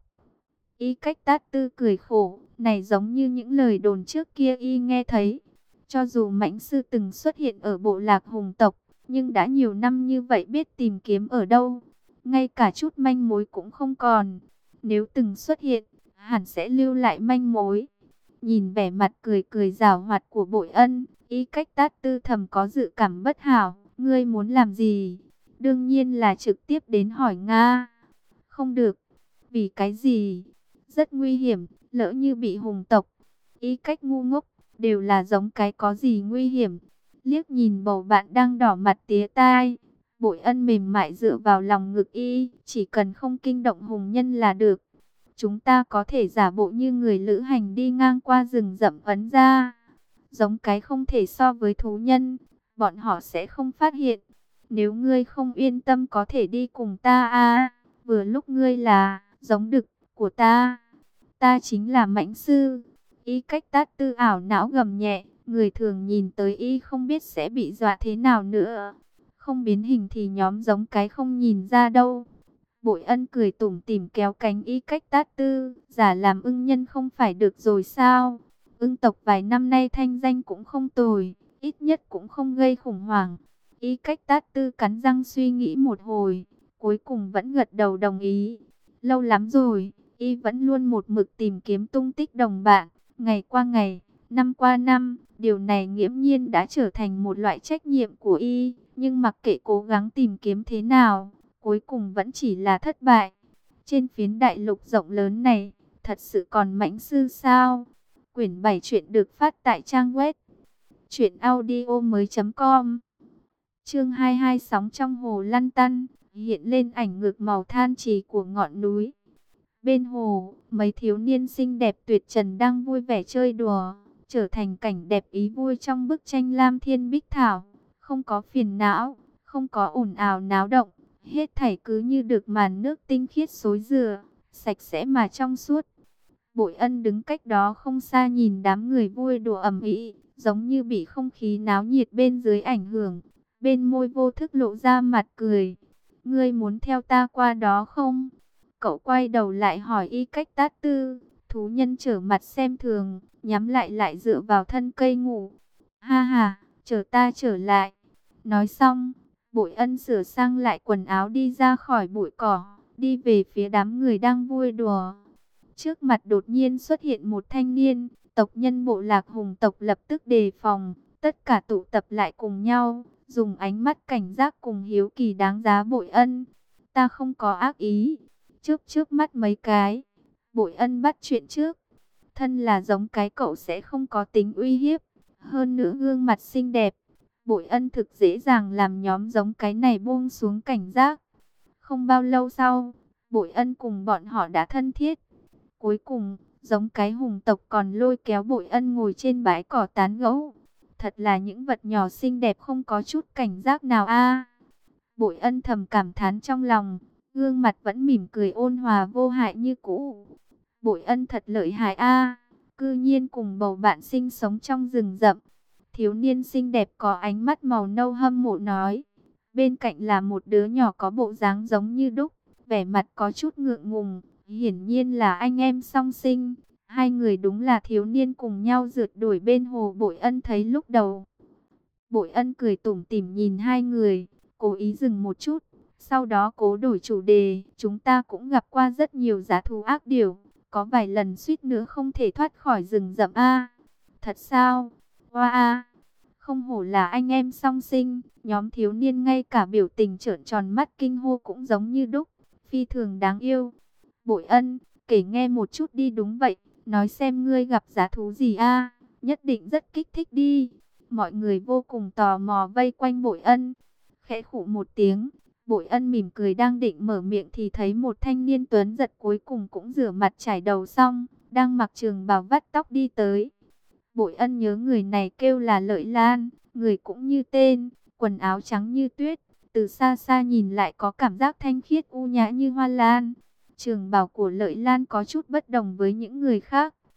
Y Cách Tát Tư cười khổ, này giống như những lời đồn trước kia y nghe thấy. Cho dù mãnh sư từng xuất hiện ở bộ lạc hùng tộc, nhưng đã nhiều năm như vậy biết tìm kiếm ở đâu. Ngay cả chút manh mối cũng không còn. Nếu từng xuất hiện, hẳn sẽ lưu lại manh mối. Nhìn vẻ mặt cười cười giảo hoạt của Bội Ân, Y Cách Tát Tư thầm có dự cảm bất hảo. Ngươi muốn làm gì? Đương nhiên là trực tiếp đến hỏi Nga. Không được. Vì cái gì? Rất nguy hiểm, lỡ như bị hùng tộc. Y Cách ngu ngốc, đều là giống cái có gì nguy hiểm. Liếc nhìn bầu bạn đang đỏ mặt tía tai. Bội Ân mềm mại dựa vào lòng ngực y, chỉ cần không kinh động hùng nhân là được. Chúng ta có thể giả bộ như người lữ hành đi ngang qua rừng rậm ấn ra. Giống cái không thể so với thú nhân, bọn họ sẽ không phát hiện. Nếu ngươi không yên tâm có thể đi cùng ta à, vừa lúc ngươi là giống đực của ta. Ta chính là mãnh sư. Y Cách Tát Tư ảo não gầm nhẹ, người thường nhìn tới y không biết sẽ bị dọa thế nào nữa. Không biến hình thì nhóm giống cái không nhìn ra đâu. Bội Ân cười tủm tỉm kéo cánh Y Cách Tát Tư, giả làm ưng nhân không phải được rồi sao? Ưng tộc vài năm nay thanh danh cũng không tồi, ít nhất cũng không gây khủng hoảng. Y Cách Tát Tư cắn răng suy nghĩ một hồi, cuối cùng vẫn gật đầu đồng ý. Lâu lắm rồi, y vẫn luôn một mực tìm kiếm tung tích đồng bạn, ngày qua ngày, năm qua năm, điều này nghiễm nhiên đã trở thành một loại trách nhiệm của y, nhưng mặc kệ cố gắng tìm kiếm thế nào, cuối cùng vẫn chỉ là thất bại. Trên phiến đại lục rộng lớn này, thật sự còn mãnh sư sao? Quyển bảy truyện được phát tại trang web truyện audio mới chấm com. Chương hai mươi hai sóng trong hồ lăn tăn, hiện lên ảnh ngược màu than trì của ngọn núi. Bên hồ, mấy thiếu niên xinh đẹp tuyệt trần đang vui vẻ chơi đùa, trở thành cảnh đẹp ý vui trong bức tranh Lam Thiên Bích Thảo. Không có phiền não, không có ồn ào náo động, hết thảy cứ như được màn nước tinh khiết xối rửa, sạch sẽ mà trong suốt. Bội Ân đứng cách đó không xa nhìn đám người vui đùa ầm ĩ, giống như bị không khí náo nhiệt bên dưới ảnh hưởng, bên môi vô thức lộ ra mặt cười. Ngươi muốn theo ta qua đó không? Cậu quay đầu lại hỏi Y Cách Tát Tư, thú nhân trở mặt xem thường, nhắm lại lại dựa vào thân cây ngủ. Ha ha, chờ ta trở lại. Nói xong, Bội Ân sửa sang lại quần áo đi ra khỏi bụi cỏ, đi về phía đám người đang vui đùa. Trước mặt đột nhiên xuất hiện một thanh niên, tộc nhân bộ lạc hùng tộc lập tức đề phòng, tất cả tụ tập lại cùng nhau, dùng ánh mắt cảnh giác cùng hiếu kỳ đáng giá Bội Ân. Ta không có ác ý. Trước trước mắt mấy cái, Bội Ân bắt chuyện trước. Thân là giống cái cậu sẽ không có tính uy hiếp. Hơn nữa gương mặt xinh đẹp, Bội Ân thực dễ dàng làm nhóm giống cái này buông xuống cảnh giác. Không bao lâu sau, Bội Ân cùng bọn họ đã thân thiết. Cuối cùng, giống cái hùng tộc còn lôi kéo Bội Ân ngồi trên bãi cỏ tán gẫu. Thật là những vật nhỏ xinh đẹp không có chút cảnh giác nào a. Bội Ân thầm cảm thán trong lòng, gương mặt vẫn mỉm cười ôn hòa vô hại như cũ. Bội Ân thật lợi hại a, cư nhiên cùng bầu bạn sinh sống trong rừng rậm. Thiếu niên xinh đẹp có ánh mắt màu nâu hâm mộ nói. Bên cạnh là một đứa nhỏ có bộ dáng giống như đúc, vẻ mặt có chút ngượng ngùng, hiển nhiên là anh em song sinh. Hai người đúng là thiếu niên cùng nhau rượt đuổi bên hồ Bội Ân thấy lúc đầu. Bội Ân cười tủm tỉm nhìn hai người, cố ý dừng một chút, sau đó cố đổi chủ đề. Chúng ta cũng gặp qua rất nhiều dã thú ác điểu, có vài lần suýt nữa không thể thoát khỏi rừng rậm a. Thật sao? Hoa a, không hổ là anh em song sinh. Nhóm thiếu niên ngay cả biểu tình trợn tròn mắt kinh hô cũng giống như đúc, phi thường đáng yêu. Bội Ân, kể nghe một chút đi. Đúng vậy, nói xem ngươi gặp dã thú gì a, nhất định rất kích thích đi. Mọi người vô cùng tò mò vây quanh Bội Ân. Khẽ khụ một tiếng, Bội Ân mỉm cười đang định mở miệng thì thấy một thanh niên tuấn giật cuối cùng cũng rửa mặt trải đầu xong, đang mặc trường bào vắt tóc đi tới. Bội Ân nhớ người này kêu là Lợi Lan, người cũng như tên, quần áo trắng như tuyết, từ xa xa nhìn lại có cảm giác thanh khiết u nhã như hoa lan. Trường bào của Lợi Lan có chút bất đồng với những người khác,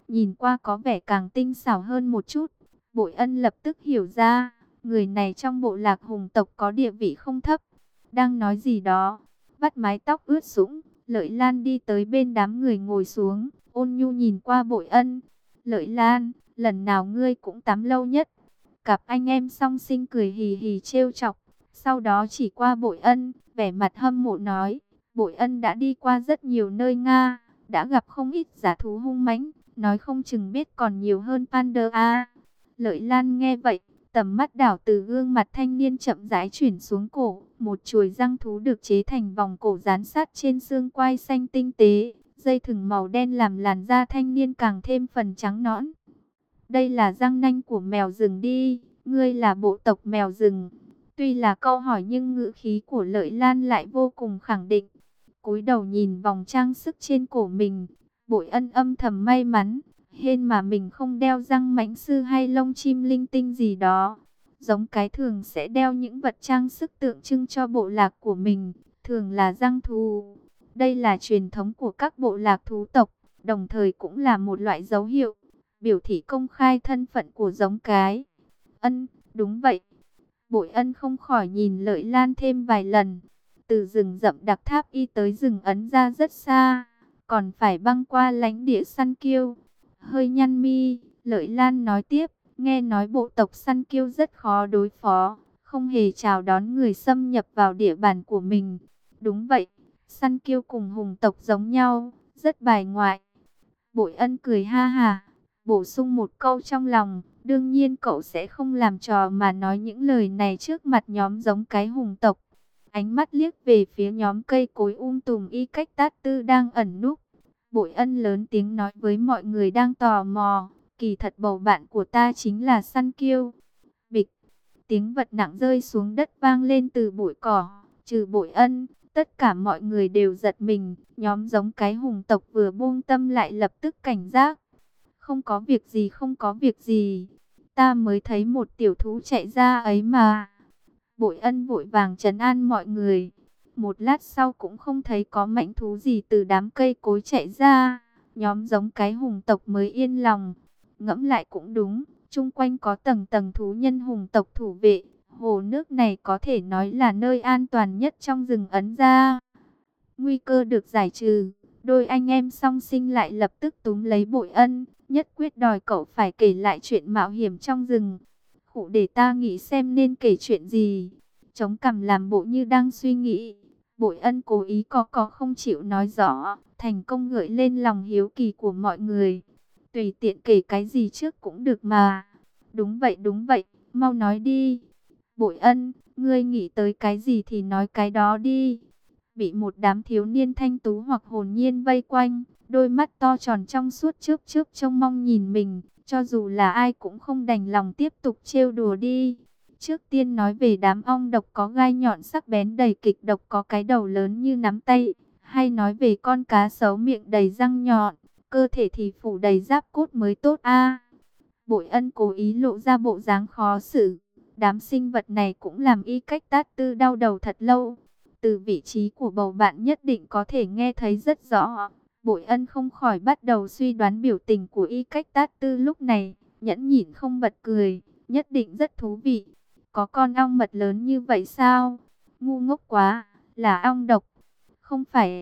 nhìn qua có vẻ càng tinh xảo hơn một chút. Bội Ân lập tức hiểu ra, người này trong bộ lạc hùng tộc có địa vị không thấp. Đang nói gì đó, vắt mái tóc ướt sũng, Lợi Lan đi tới bên đám người ngồi xuống, ôn nhu nhìn qua Bội Ân. Lợi Lan, lần nào ngươi cũng tắm lâu nhất. Cặp anh em song sinh cười hì hì trêu chọc, sau đó chỉ qua Bội Ân, vẻ mặt hâm mộ nói, Bội Ân đã đi qua rất nhiều nơi Nga, đã gặp không ít dã thú hung mãnh, nói không chừng biết còn nhiều hơn Panda a. Lợi Lan nghe vậy, tầm mắt đảo từ gương mặt thanh niên chậm rãi chuyển xuống cổ, một chuôi răng thú được chế thành vòng cổ dán sát trên xương quai xanh tinh tế, dây thừng màu đen làm làn da thanh niên càng thêm phần trắng nõn. Đây là răng nanh của mèo rừng đi, ngươi là bộ tộc mèo rừng. Tuy là câu hỏi nhưng ngữ khí của Lợi Lan lại vô cùng khẳng định. Cúi đầu nhìn vòng trang sức trên cổ mình, Bội Ân âm thầm may mắn, hên mà mình không đeo răng mãnh sư hay lông chim linh tinh gì đó. Giống cái thường sẽ đeo những vật trang sức tượng trưng cho bộ lạc của mình, thường là răng thú. Đây là truyền thống của các bộ lạc thú tộc, đồng thời cũng là một loại dấu hiệu, biểu thị công khai thân phận của giống cái. Ân, đúng vậy. Bội Ân không khỏi nhìn Lợi Lan thêm vài lần. Từ rừng rậm đặc tháp y tới rừng ấn ra rất xa, còn phải băng qua lãnh địa săn kiêu. Hơi nhăn mi, Lợi Lan nói tiếp, nghe nói bộ tộc săn kiêu rất khó đối phó, không hề chào đón người xâm nhập vào địa bàn của mình. Đúng vậy, săn kiêu cùng hùng tộc giống nhau, rất bài ngoại. Bội Ân cười ha hà, bổ sung một câu trong lòng, đương nhiên cậu sẽ không làm trò mà nói những lời này trước mặt nhóm giống cái hùng tộc. Ánh mắt liếc về phía nhóm cây cối um tùm y cách tát tư đang ẩn núp. Bội Ân lớn tiếng nói với mọi người đang tò mò, kỳ thật bầu bạn của ta chính là săn kiêu. Bịch, tiếng vật nặng rơi xuống đất vang lên từ bụi cỏ, trừ Bội Ân, tất cả mọi người đều giật mình, nhóm giống cái hùng tộc vừa buông tâm lại lập tức cảnh giác. Không có việc gì, không có việc gì, ta mới thấy một tiểu thú chạy ra ấy mà. Bội Ân vội vàng trấn an mọi người. Một lát sau cũng không thấy có mãnh thú gì từ đám cây cối chạy ra. Nhóm giống cái hùng tộc mới yên lòng. Ngẫm lại cũng đúng, chung quanh có tầng tầng thú nhân hùng tộc thủ vệ. Hồ nước này có thể nói là nơi an toàn nhất trong rừng ấn ra. Nguy cơ được giải trừ, đôi anh em song sinh lại lập tức túm lấy Bội Ân, nhất quyết đòi cậu phải kể lại chuyện mạo hiểm trong rừng. Khụ, để ta nghĩ xem nên kể chuyện gì. Chống cằm làm bộ như đang suy nghĩ. Bội Ân cố ý có có không chịu nói rõ, thành công gợi lên lòng hiếu kỳ của mọi người. Tùy tiện kể cái gì trước cũng được mà. Đúng vậy, đúng vậy, mau nói đi. Bội Ân, ngươi nghĩ tới cái gì thì nói cái đó đi. Bị một đám thiếu niên thanh tú hoặc hồn nhiên vây quanh, đôi mắt to tròn trong suốt chớp chớp trông mong nhìn mình, cho dù là ai cũng không đành lòng tiếp tục trêu đùa đi. Trước tiên nói về đám ong độc có gai nhọn sắc bén đầy kịch độc có cái đầu lớn như nắm tay, hay nói về con cá sấu miệng đầy răng nhọn, cơ thể thì phủ đầy giáp cốt mới tốt a. Bội Ân cố ý lộ ra bộ dáng khó xử, đám sinh vật này cũng làm y cách tát tư đau đầu thật lâu. Từ vị trí của bầu bạn nhất định có thể nghe thấy rất rõ. Bội Ân không khỏi bắt đầu suy đoán biểu tình của y cách tát tư lúc này, nhẫn nhịn không bật cười, nhất định rất thú vị. Có con ong mật lớn như vậy sao? Ngu ngốc quá, là ong độc, không phải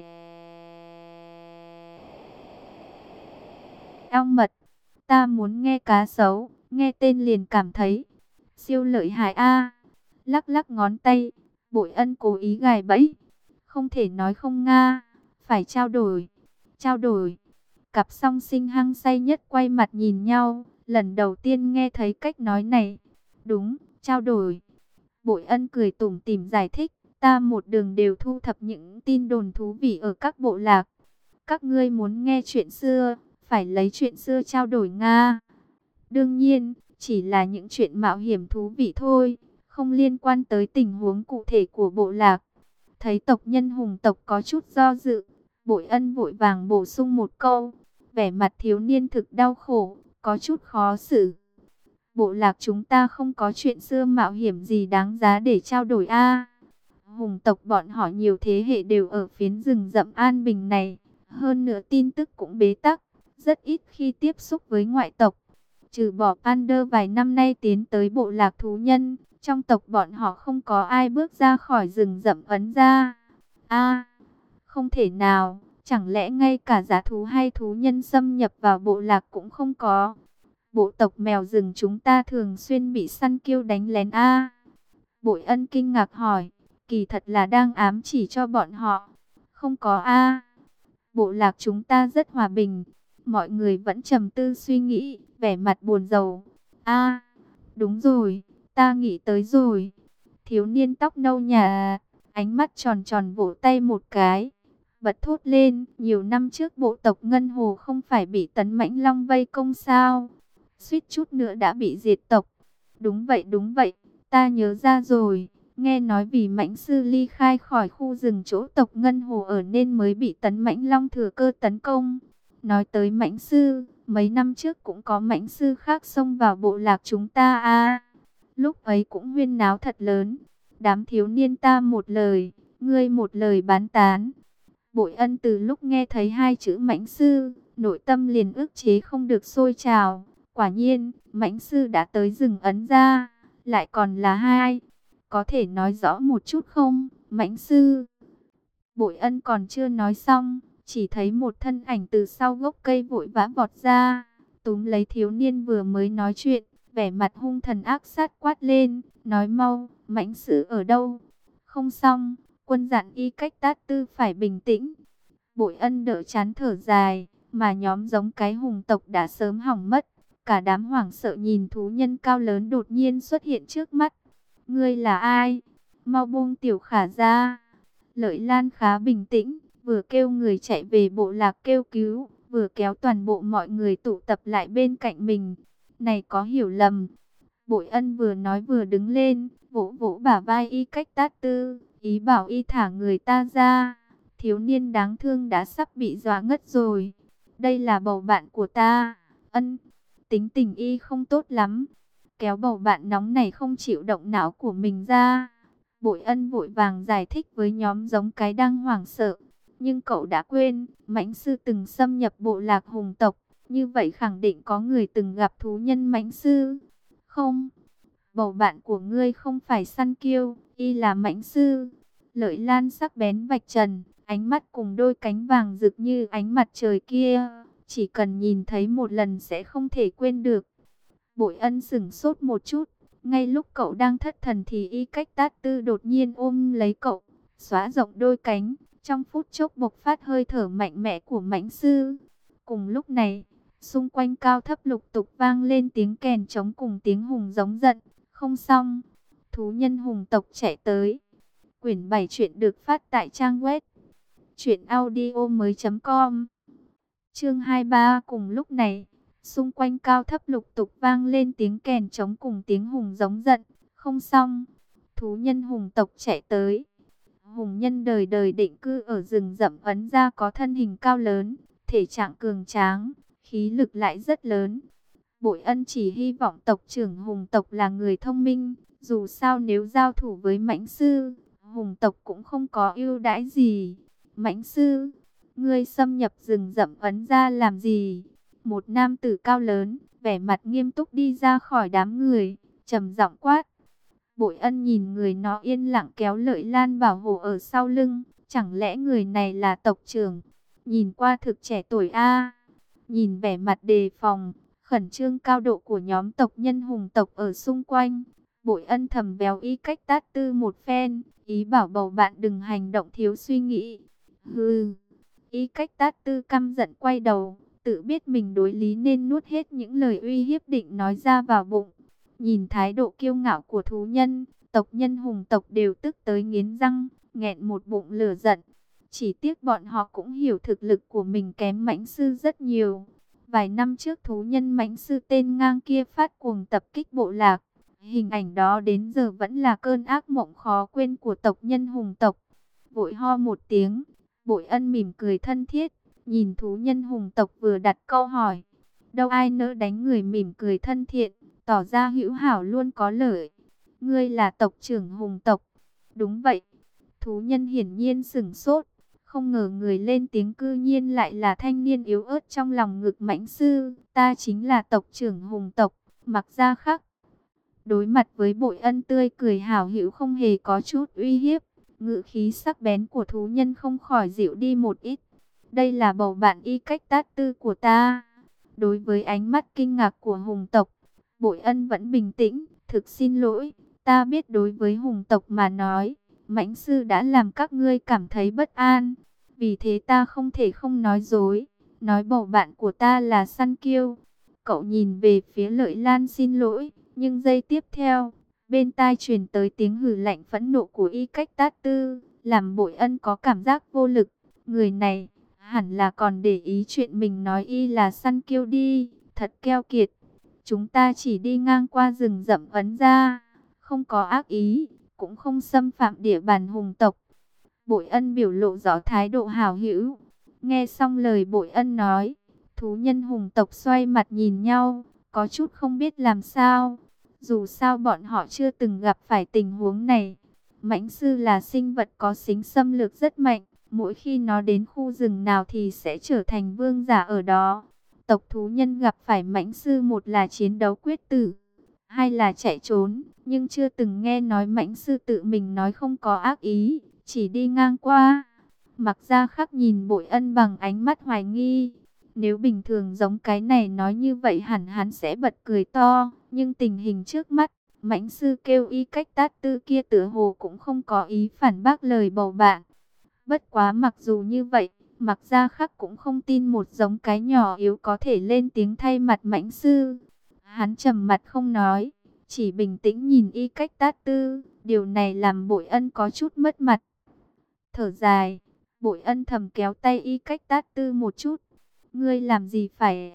ong mật. Ta muốn nghe cá sấu, nghe tên liền cảm thấy siêu lợi hại a. Lắc lắc ngón tay, Bội Ân cố ý gài bẫy. Không thể nói không nga, phải trao đổi. Trao đổi. Cặp song sinh hăng say nhất quay mặt nhìn nhau, lần đầu tiên nghe thấy cách nói này. Đúng, trao đổi. Bội Ân cười tủm tỉm giải thích, ta một đường đều thu thập những tin đồn thú vị ở các bộ lạc. Các ngươi muốn nghe chuyện xưa, phải lấy chuyện xưa trao đổi nga. Đương nhiên, chỉ là những chuyện mạo hiểm thú vị thôi, không liên quan tới tình huống cụ thể của bộ lạc. Thấy tộc nhân hùng tộc có chút do dự, Bội Ân vội vàng bổ sung một câu, vẻ mặt thiếu niên thực đau khổ, có chút khó xử. Bộ lạc chúng ta không có chuyện xưa mạo hiểm gì đáng giá để trao đổi a. Hùng tộc bọn họ nhiều thế hệ đều ở phiến rừng rậm an bình này, hơn nữa tin tức cũng bế tắc, rất ít khi tiếp xúc với ngoại tộc. Trừ bỏ Pander vài năm nay tiến tới bộ lạc thú nhân, trong tộc bọn họ không có ai bước ra khỏi rừng rậm ấn ra. A, không thể nào, chẳng lẽ ngay cả giá thú hay thú nhân xâm nhập vào bộ lạc cũng không có? Bộ tộc mèo rừng chúng ta thường xuyên bị săn kiêu đánh lén a. Bội Ân kinh ngạc hỏi, kỳ thật là đang ám chỉ cho bọn họ. Không có a. Bộ lạc chúng ta rất hòa bình. Mọi người vẫn trầm tư suy nghĩ, vẻ mặt buồn rầu. A, đúng rồi, ta nghĩ tới rồi. Thiếu niên tóc nâu nhà, ánh mắt tròn tròn vỗ tay một cái. Bật thốt lên, nhiều năm trước bộ tộc Ngân Hồ không phải bị Tấn Mãnh Long vây công sao? Suýt chút nữa đã bị diệt tộc. Đúng vậy, đúng vậy, ta nhớ ra rồi. Nghe nói vì Mãnh Sư ly khai khỏi khu rừng chỗ tộc Ngân Hồ ở nên mới bị Tấn Mãnh Long thừa cơ tấn công. Nói tới Mãnh Sư, mấy năm trước cũng có Mãnh Sư khác xông vào bộ lạc chúng ta a. Lúc ấy cũng huyên náo thật lớn. Đám thiếu niên ta một lời, ngươi một lời bán tán. Bội Ân từ lúc nghe thấy hai chữ Mãnh Sư, nội tâm liền ức chế không được sôi trào. Quả nhiên, Mãnh Sư đã tới rừng ấn ra, lại còn là hai. Có thể nói rõ một chút không, Mãnh Sư? Bội Ân còn chưa nói xong, chỉ thấy một thân ảnh từ sau gốc cây vội vã vọt ra, túm lấy thiếu niên vừa mới nói chuyện, vẻ mặt hung thần ác sát quát lên, nói mau, Mãnh Sư ở đâu? Không xong, quân dặn Y Cách Tát Tư phải bình tĩnh. Bội Ân đỡ chán thở dài, mà nhóm giống cái hùng tộc đã sớm hỏng mất. Cả đám hoảng sợ nhìn thú nhân cao lớn đột nhiên xuất hiện trước mắt. Ngươi là ai? Mau buông Tiểu Khả ra. Lợi Lan khá bình tĩnh, vừa kêu người chạy về bộ lạc kêu cứu, vừa kéo toàn bộ mọi người tụ tập lại bên cạnh mình. Này có hiểu lầm. Bội Ân vừa nói vừa đứng lên, vỗ vỗ bả vai Y Cách Tát Tư, ý bảo y thả người ta ra. Thiếu niên đáng thương đã sắp bị dọa ngất rồi. Đây là bầu bạn của ta. Ân, tính tình y không tốt lắm. Kéo bầu bạn nóng này không chịu động não của mình ra. Bội Ân vội vàng giải thích với nhóm giống cái đang hoảng sợ. Nhưng cậu đã quên, Mãnh Sư từng xâm nhập bộ lạc hùng tộc. Như vậy khẳng định có người từng gặp thú nhân Mãnh Sư. Không, bầu bạn của ngươi không phải săn kiêu, y là Mãnh Sư. Lợi Lan sắc bén vạch trần, ánh mắt cùng đôi cánh vàng rực như ánh mặt trời kia. Chỉ cần nhìn thấy một lần sẽ không thể quên được. Bội Ân sửng sốt một chút. Ngay lúc cậu đang thất thần thì Y Cách Tát Tư đột nhiên ôm lấy cậu, xóa rộng đôi cánh. Trong phút chốc bộc phát hơi thở mạnh mẽ của Mãnh Sư. Cùng lúc này, xung quanh cao thấp lục tục vang lên tiếng kèn trống cùng tiếng hùng giống giận. Không xong, thú nhân hùng tộc chạy tới. Quyển bảy truyện được phát tại trang web truyện audio mới chấm com. Chương hai mươi ba. Cùng lúc này, xung quanh cao thấp lục tục vang lên tiếng kèn trống cùng tiếng hùng giống giận. Không xong, thú nhân hùng tộc chạy tới. Hùng nhân đời đời định cư ở rừng rậm ấn ra có thân hình cao lớn, thể trạng cường tráng, khí lực lại rất lớn. Bội Ân chỉ hy vọng tộc trưởng hùng tộc là người thông minh, dù sao nếu giao thủ với Mãnh Sư, hùng tộc cũng không có ưu đãi gì. Mãnh Sư, ngươi xâm nhập rừng rậm ấn ra làm gì? Một nam tử cao lớn, vẻ mặt nghiêm túc đi ra khỏi đám người, trầm giọng quát. Bội Ân nhìn người nó yên lặng kéo Lợi Lan bảo hộ ở sau lưng, chẳng lẽ người này là tộc trưởng? Nhìn qua thực trẻ tuổi a. Nhìn vẻ mặt đề phòng, khẩn trương cao độ của nhóm tộc nhân hùng tộc ở xung quanh, Bội Ân thầm véo Y Cách Tát Tư một phen, ý bảo bầu bạn đừng hành động thiếu suy nghĩ. Hừ. Y Cách Tát Tư căm giận quay đầu, tự biết mình đối lý nên nuốt hết những lời uy hiếp định nói ra vào bụng. Nhìn thái độ kiêu ngạo của thú nhân, tộc nhân hùng tộc đều tức tới nghiến răng, nghẹn một bụng lửa giận. Chỉ tiếc bọn họ cũng hiểu thực lực của mình kém Mãnh Sư rất nhiều. Vài năm trước thú nhân Mãnh Sư tên ngang kia phát cuồng tập kích bộ lạc. Hình ảnh đó đến giờ vẫn là cơn ác mộng khó quên của tộc nhân hùng tộc. Vội ho một tiếng, Bội Ân mỉm cười thân thiết, nhìn thú nhân hùng tộc vừa đặt câu hỏi. Đâu ai nỡ đánh người mỉm cười thân thiện, tỏ ra hữu hảo luôn có lợi. Ngươi là tộc trưởng hùng tộc. Đúng vậy. Thú nhân hiển nhiên sửng sốt, Không ngờ người lên tiếng cư nhiên lại là thanh niên yếu ớt trong lòng ngực Mãnh Sư. Ta chính là tộc trưởng Hùng tộc, Mặc Gia Khắc. Đối mặt với Bội Ân tươi cười hảo hữu không hề có chút uy hiếp, ngữ khí sắc bén của thú nhân không khỏi dịu đi một ít. Đây là bầu bạn Y Cách Tát Tư của ta. Đối với ánh mắt kinh ngạc của Hùng tộc, Bội Ân vẫn bình tĩnh. Thực xin lỗi, ta biết đối với Hùng tộc mà nói, Mãnh Sư đã làm các ngươi cảm thấy bất an. Vì thế ta không thể không nói dối, nói bầu bạn của ta là săn kiêu. Cậu nhìn về phía Lợi Lan xin lỗi, nhưng giây tiếp theo, bên tai truyền tới tiếng hừ lạnh phẫn nộ của Y Cách Tát Tư, làm Bội Ân có cảm giác vô lực. Người này, hẳn là còn để ý chuyện mình nói y là săn kiêu đi, thật keo kiệt. Chúng ta chỉ đi ngang qua rừng rậm Ấn Gia, không có ác ý, cũng không xâm phạm địa bàn Hùng tộc. Bội Ân biểu lộ rõ thái độ hảo hữu. Nghe xong lời Bội Ân nói, thú nhân Hùng tộc xoay mặt nhìn nhau, có chút không biết làm sao. Dù sao bọn họ chưa từng gặp phải tình huống này. Mãnh Sư là sinh vật có tính xâm lược rất mạnh. Mỗi khi nó đến khu rừng nào thì sẽ trở thành vương giả ở đó. Tộc thú nhân gặp phải Mãnh Sư, một là chiến đấu quyết tử, hai là chạy trốn. Nhưng chưa từng nghe nói Mãnh Sư tự mình nói không có ác ý, chỉ đi ngang qua. Mặc Gia Khắc nhìn Bội Ân bằng ánh mắt hoài nghi. Nếu bình thường giống cái này nói như vậy hẳn hắn sẽ bật cười to. Nhưng tình hình trước mắt, Mãnh Sư kêu Y Cách Tát Tư kia tựa hồ cũng không có ý phản bác lời bầu bạn. Bất quá mặc dù như vậy, Mặc Gia Khắc cũng không tin một giống cái nhỏ yếu có thể lên tiếng thay mặt Mãnh Sư. Hắn trầm mặt không nói, chỉ bình tĩnh nhìn Y Cách Tát Tư. Điều này làm Bội Ân có chút mất mặt. Thở dài, Bội Ân thầm kéo tay Y Cách Tát Tư một chút. Ngươi làm gì phải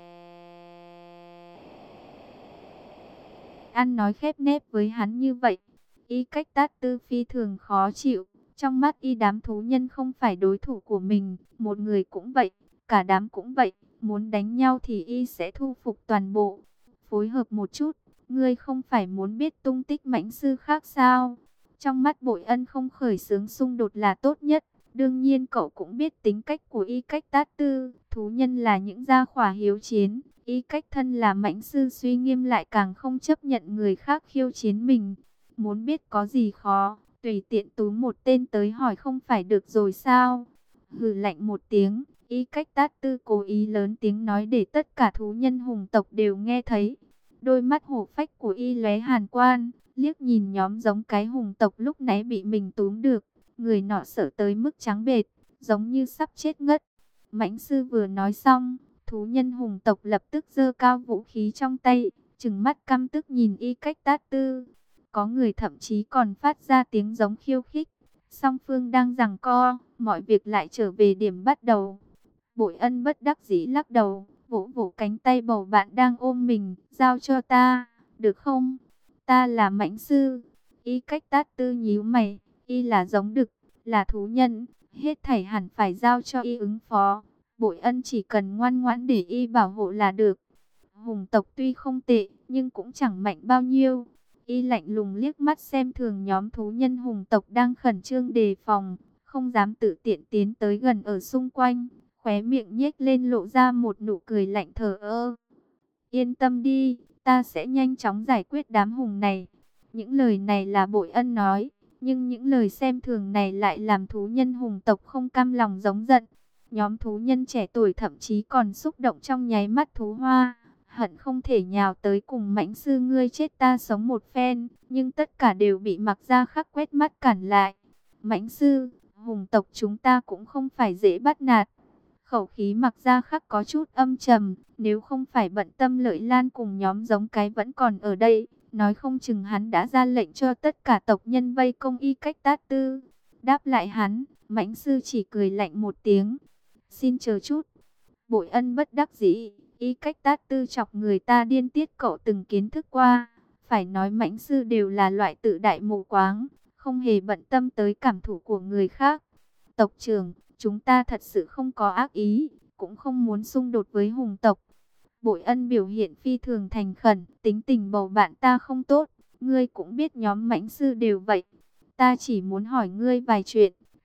ăn nói khép nép với hắn như vậy? Y Cách Tát Tư phi thường khó chịu. Trong mắt y đám thú nhân không phải đối thủ của mình, một người cũng vậy, cả đám cũng vậy, muốn đánh nhau thì y sẽ thu phục toàn bộ. Phối hợp một chút, ngươi không phải muốn biết tung tích Mãnh Sư khác sao? Trong mắt Bội Ân không khởi xướng xung đột là tốt nhất. Đương nhiên cậu cũng biết tính cách của Y Cách Tát Tư, thú nhân là những gia khỏa hiếu chiến. Y Cách thân là Mãnh Sư suy nghiêm lại càng không chấp nhận người khác khiêu chiến mình. Muốn biết có gì khó, tùy tiện túm một tên tới hỏi không phải được rồi sao? Hừ lạnh một tiếng, Y Cách Tát Tư cố ý lớn tiếng nói để tất cả thú nhân Hùng tộc đều nghe thấy. Đôi mắt hổ phách của y lóe hàn quan, liếc nhìn nhóm giống cái Hùng tộc lúc nãy bị mình túm được. Người nọ sợ tới mức trắng bệch, giống như sắp chết ngất. Mãnh Sư vừa nói xong, thú nhân Hùng tộc lập tức giơ cao vũ khí trong tay, trừng mắt căm tức nhìn Y Cách Tát Tư. Có người thậm chí còn phát ra tiếng giống khiêu khích. Song phương đang giằng co, mọi việc lại trở về điểm bắt đầu. Bội Ân bất đắc dĩ lắc đầu, vỗ vỗ cánh tay bầu bạn đang ôm mình, giao cho ta, được không? Ta là Mãnh Sư. Y Cách Tát Tư nhíu mày, y là giống đực, là thú nhân, hết thảy hẳn phải giao cho y ứng phó. Bội Ân chỉ cần ngoan ngoãn để y bảo hộ là được. Hùng tộc tuy không tệ, nhưng cũng chẳng mạnh bao nhiêu. Y lạnh lùng liếc mắt xem thường nhóm thú nhân Hùng tộc đang khẩn trương đề phòng, không dám tự tiện tiến tới gần ở xung quanh, khóe miệng nhếch lên lộ ra một nụ cười lạnh thờ ơ. Yên tâm đi, ta sẽ nhanh chóng giải quyết đám hùng này. Những lời này là Bội Ân nói, nhưng những lời xem thường này lại làm thú nhân Hùng tộc không cam lòng giống giận. Nhóm thú nhân trẻ tuổi thậm chí còn xúc động trong nháy mắt thú hoa, hận không thể nhào tới cùng Mãnh Sư ngươi chết ta sống một phen, nhưng tất cả đều bị Mặc Gia Khắc quét mắt cản lại. Mãnh Sư, Hùng tộc chúng ta cũng không phải dễ bắt nạt. Khẩu khí Mặc Gia Khắc có chút âm trầm, nếu không phải bận tâm Lợi Lan cùng nhóm giống cái vẫn còn ở đây, nói không chừng hắn đã ra lệnh cho tất cả tộc nhân vây công Y Cách Tát Tư. Đáp lại hắn, Mãnh Sư chỉ cười lạnh một tiếng. Xin chờ chút. Bội Ân bất đắc dĩ, Y Cách Tát Tư chọc người ta điên tiết cậu từng kiến thức qua. Phải nói Mãnh Sư đều là loại tự đại mù quáng, không hề bận tâm tới cảm thụ của người khác. Tộc trưởng, chúng ta thật sự không có ác ý, cũng không muốn xung đột với Hùng tộc. Bội Ân biểu hiện phi thường thành khẩn, tính tình bầu bạn ta không tốt, ngươi cũng biết nhóm Mãnh Sư đều vậy. Ta chỉ muốn hỏi ngươi vài chuyện,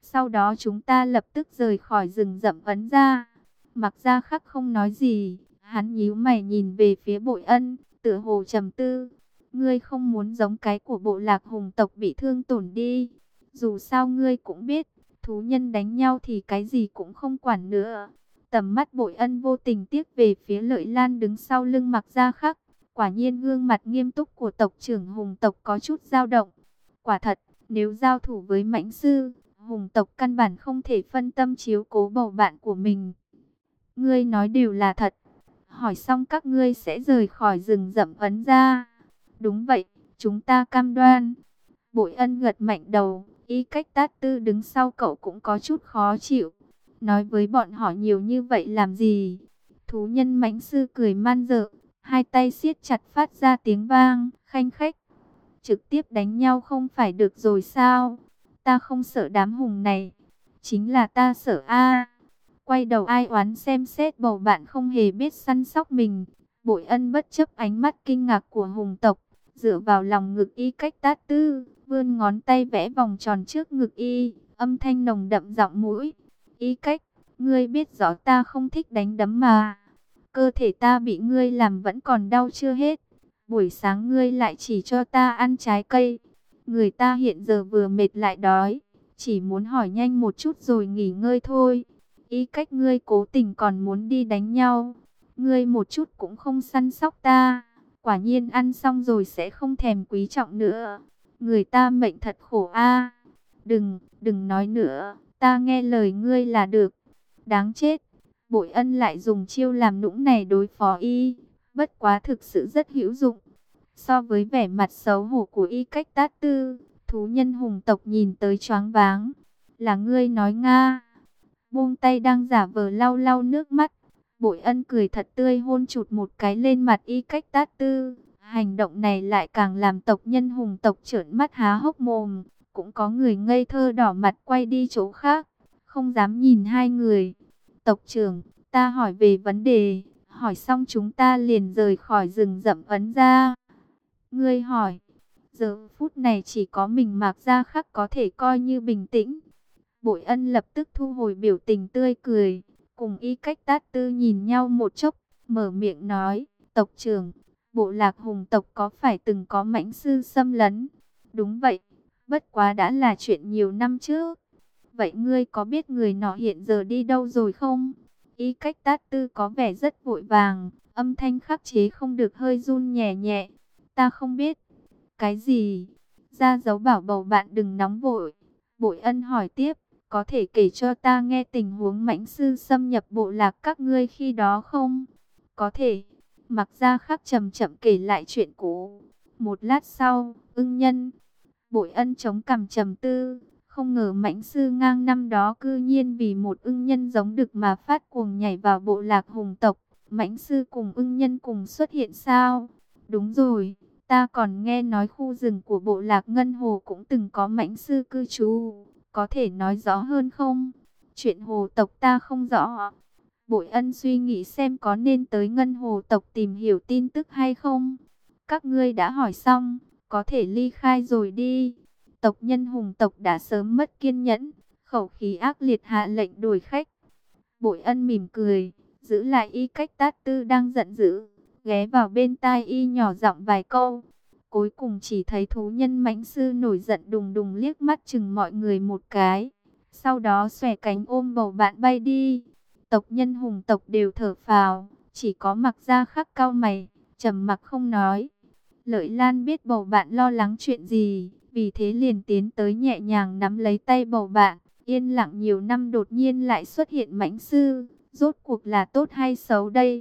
Sau đó chúng ta lập tức rời khỏi rừng rậm Ấn Gia. Mặc Gia Khắc không nói gì, hắn nhíu mày nhìn về phía Bội Ân, tựa hồ trầm tư. Ngươi không muốn giống cái của bộ lạc hùng tộc bị thương tổn đi. Dù sao ngươi cũng biết, thú nhân đánh nhau thì cái gì cũng không quản nữa. Tầm mắt Bội Ân vô tình tiếc về phía Lợi Lan đứng sau lưng Mặc Gia Khắc. Quả nhiên gương mặt nghiêm túc của tộc trưởng hùng tộc có chút dao động. Quả thật, nếu giao thủ với mãnh sư, hùng tộc căn bản không thể phân tâm chiếu cố bầu bạn của mình. Ngươi nói đều là thật. Hỏi xong các ngươi sẽ rời khỏi rừng rậm Ấn Gia. Đúng vậy, chúng ta cam đoan. Bội Ân gật mạnh đầu, Y Cách Tát Tư đứng sau cậu cũng có chút khó chịu. Nói với bọn họ nhiều như vậy làm gì? Thú nhân mãnh sư cười man dợ, hai tay siết chặt phát ra tiếng vang, khanh khách. Trực tiếp đánh nhau không phải được rồi sao? Ta không sợ đám hùng này, chính là ta sợ a. Quay đầu ai oán xem xét bầu bạn không hề biết săn sóc mình. Bội Ân bất chấp ánh mắt kinh ngạc của hùng tộc, dựa vào lòng ngực Y Cách Tát Tư, vươn ngón tay vẽ vòng tròn trước ngực y, âm thanh nồng đậm giọng mũi. Y Cách, ngươi biết rõ ta không thích đánh đấm mà. Cơ thể ta bị ngươi làm vẫn còn đau chưa hết. Buổi sáng ngươi lại chỉ cho ta ăn trái cây. Người ta hiện giờ vừa mệt lại đói, chỉ muốn hỏi nhanh một chút rồi nghỉ ngơi thôi. Y Cách, ngươi cố tình còn muốn đi đánh nhau. Ngươi một chút cũng không săn sóc ta. Quả nhiên ăn xong rồi sẽ không thèm quý trọng nữa. Người ta mệnh thật khổ a. Đừng, đừng nói nữa, ta nghe lời ngươi là được. Đáng chết. Bội Ân lại dùng chiêu làm nũng này đối phó y, bất quá thực sự rất hữu dụng. So với vẻ mặt xấu hổ của Y Cách Tát Tư, thú nhân hùng tộc nhìn tới choáng váng. Là ngươi nói Nga. Buông tay đang giả vờ lau lau nước mắt. Bội Ân cười thật tươi hôn chụt một cái lên mặt Y Cách Tát Tư. Hành động này lại càng làm tộc nhân hùng tộc trợn mắt há hốc mồm. Cũng có người ngây thơ đỏ mặt quay đi chỗ khác, không dám nhìn hai người. Tộc trưởng, ta hỏi về vấn đề, hỏi xong chúng ta liền rời khỏi rừng rậm Ấn Gia. Ngươi hỏi, giờ phút này chỉ có mình Mạc Gia Khắc có thể coi như bình tĩnh. Bội Ân lập tức thu hồi biểu tình tươi cười, cùng Y Cách Tát Tư nhìn nhau một chốc, mở miệng nói, tộc trưởng, bộ lạc hùng tộc có phải từng có mãnh sư xâm lấn? Đúng vậy, bất quá đã là chuyện nhiều năm trước. Vậy ngươi có biết người nọ hiện giờ đi đâu rồi không? Y Cách Tát Tư có vẻ rất vội vàng, âm thanh khắc chế không được hơi run nhẹ nhẹ. Ta không biết. Cái gì? Ra dấu bảo bầu bạn đừng nóng vội. Bội Ân hỏi tiếp, có thể kể cho ta nghe tình huống mãnh sư xâm nhập bộ lạc các ngươi khi đó không? Có thể. Mặc Gia Khắc chậm chậm kể lại chuyện cũ. Một lát sau, ưng nhân. Bội Ân chống cằm trầm tư. Không ngờ mãnh sư ngang năm đó cư nhiên vì một ưng nhân giống đực mà phát cuồng nhảy vào bộ lạc hùng tộc. Mãnh sư cùng ưng nhân cùng xuất hiện sao? Đúng rồi, ta còn nghe nói khu rừng của bộ lạc Ngân Hồ cũng từng có mãnh sư cư trú. Có thể nói rõ hơn không? Chuyện hồ tộc ta không rõ. Bội Ân suy nghĩ xem có nên tới Ngân Hồ tộc tìm hiểu tin tức hay không. Các ngươi đã hỏi xong, có thể ly khai rồi đi. Tộc nhân hùng tộc đã sớm mất kiên nhẫn, khẩu khí ác liệt hạ lệnh đuổi khách. Bội Ân mỉm cười, giữ lại Y Cách Tát Tư đang giận dữ, ghé vào bên tai y nhỏ giọng vài câu. Cuối cùng chỉ thấy thú nhân mãnh sư nổi giận đùng đùng liếc mắt chừng mọi người một cái, sau đó xòe cánh ôm bầu bạn bay đi. Tộc nhân hùng tộc đều thở phào, chỉ có Mặc Gia Khắc cau mày, trầm mặc không nói. Lợi Lan biết bầu bạn lo lắng chuyện gì, vì thế liền tiến tới nhẹ nhàng nắm lấy tay bầu bạn. Yên lặng nhiều năm đột nhiên lại xuất hiện mãnh sư, rốt cuộc là tốt hay xấu đây?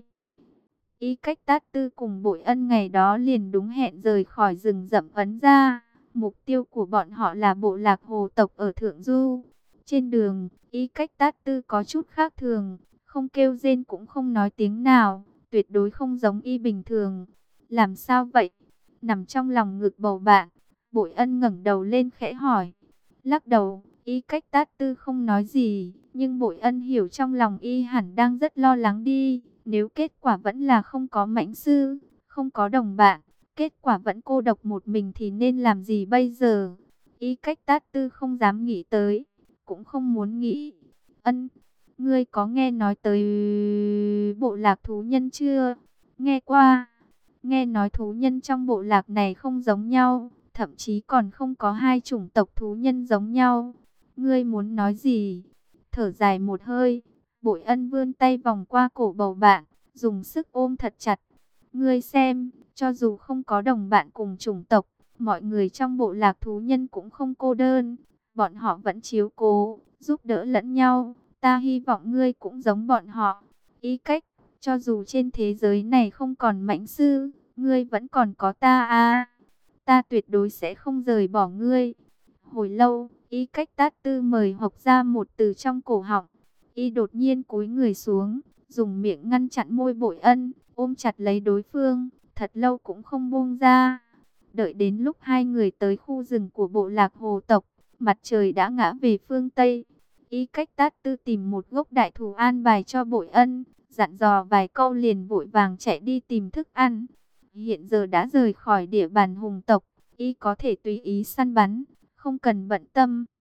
Y Cách Tát Tư cùng Bội Ân ngày đó liền đúng hẹn rời khỏi rừng rậm Ấn Gia. Mục tiêu của bọn họ là bộ lạc hồ tộc ở Thượng Du. Trên đường, Y Cách Tát Tư có chút khác thường, không kêu rên cũng không nói tiếng nào, tuyệt đối không giống y bình thường. Làm sao vậy? Nằm trong lòng ngực bầu bạn, Bội Ân ngẩng đầu lên khẽ hỏi. Lắc đầu, Y Cách Tát Tư không nói gì, nhưng Bội Ân hiểu trong lòng y hẳn đang rất lo lắng đi. Nếu kết quả vẫn là không có mãnh sư, không có đồng bạn, kết quả vẫn cô độc một mình thì nên làm gì bây giờ? Y Cách Tát Tư không dám nghĩ tới, cũng không muốn nghĩ. Ân, ngươi có nghe nói tới bộ lạc thú nhân chưa? Nghe qua, nghe nói thú nhân trong bộ lạc này không giống nhau, thậm chí còn không có hai chủng tộc thú nhân giống nhau. Ngươi muốn nói gì? Thở dài một hơi, Bội Ân vươn tay vòng qua cổ bầu bạn, dùng sức ôm thật chặt. Ngươi xem, cho dù không có đồng bạn cùng chủng tộc, mọi người trong bộ lạc thú nhân cũng không cô đơn. Bọn họ vẫn chiếu cố, giúp đỡ lẫn nhau. Ta hy vọng ngươi cũng giống bọn họ. Ý cách, cho dù trên thế giới này không còn mãnh sư, ngươi vẫn còn có ta à. Ta tuyệt đối sẽ không rời bỏ ngươi. Hồi lâu, Y Cách Tát Tư mời học ra một từ trong cổ họng. Y đột nhiên cúi người xuống, dùng miệng ngăn chặn môi Bội Ân, ôm chặt lấy đối phương, thật lâu cũng không buông ra. Đợi đến lúc hai người tới khu rừng của bộ lạc hồ tộc, mặt trời đã ngã về phương Tây. Y Cách Tát Tư tìm một gốc đại thụ an bài cho Bội Ân, dặn dò vài câu liền vội vàng chạy đi tìm thức ăn. Hiện giờ đã rời khỏi địa bàn hùng tộc, Y có thể tùy ý săn bắn, không cần bận tâm.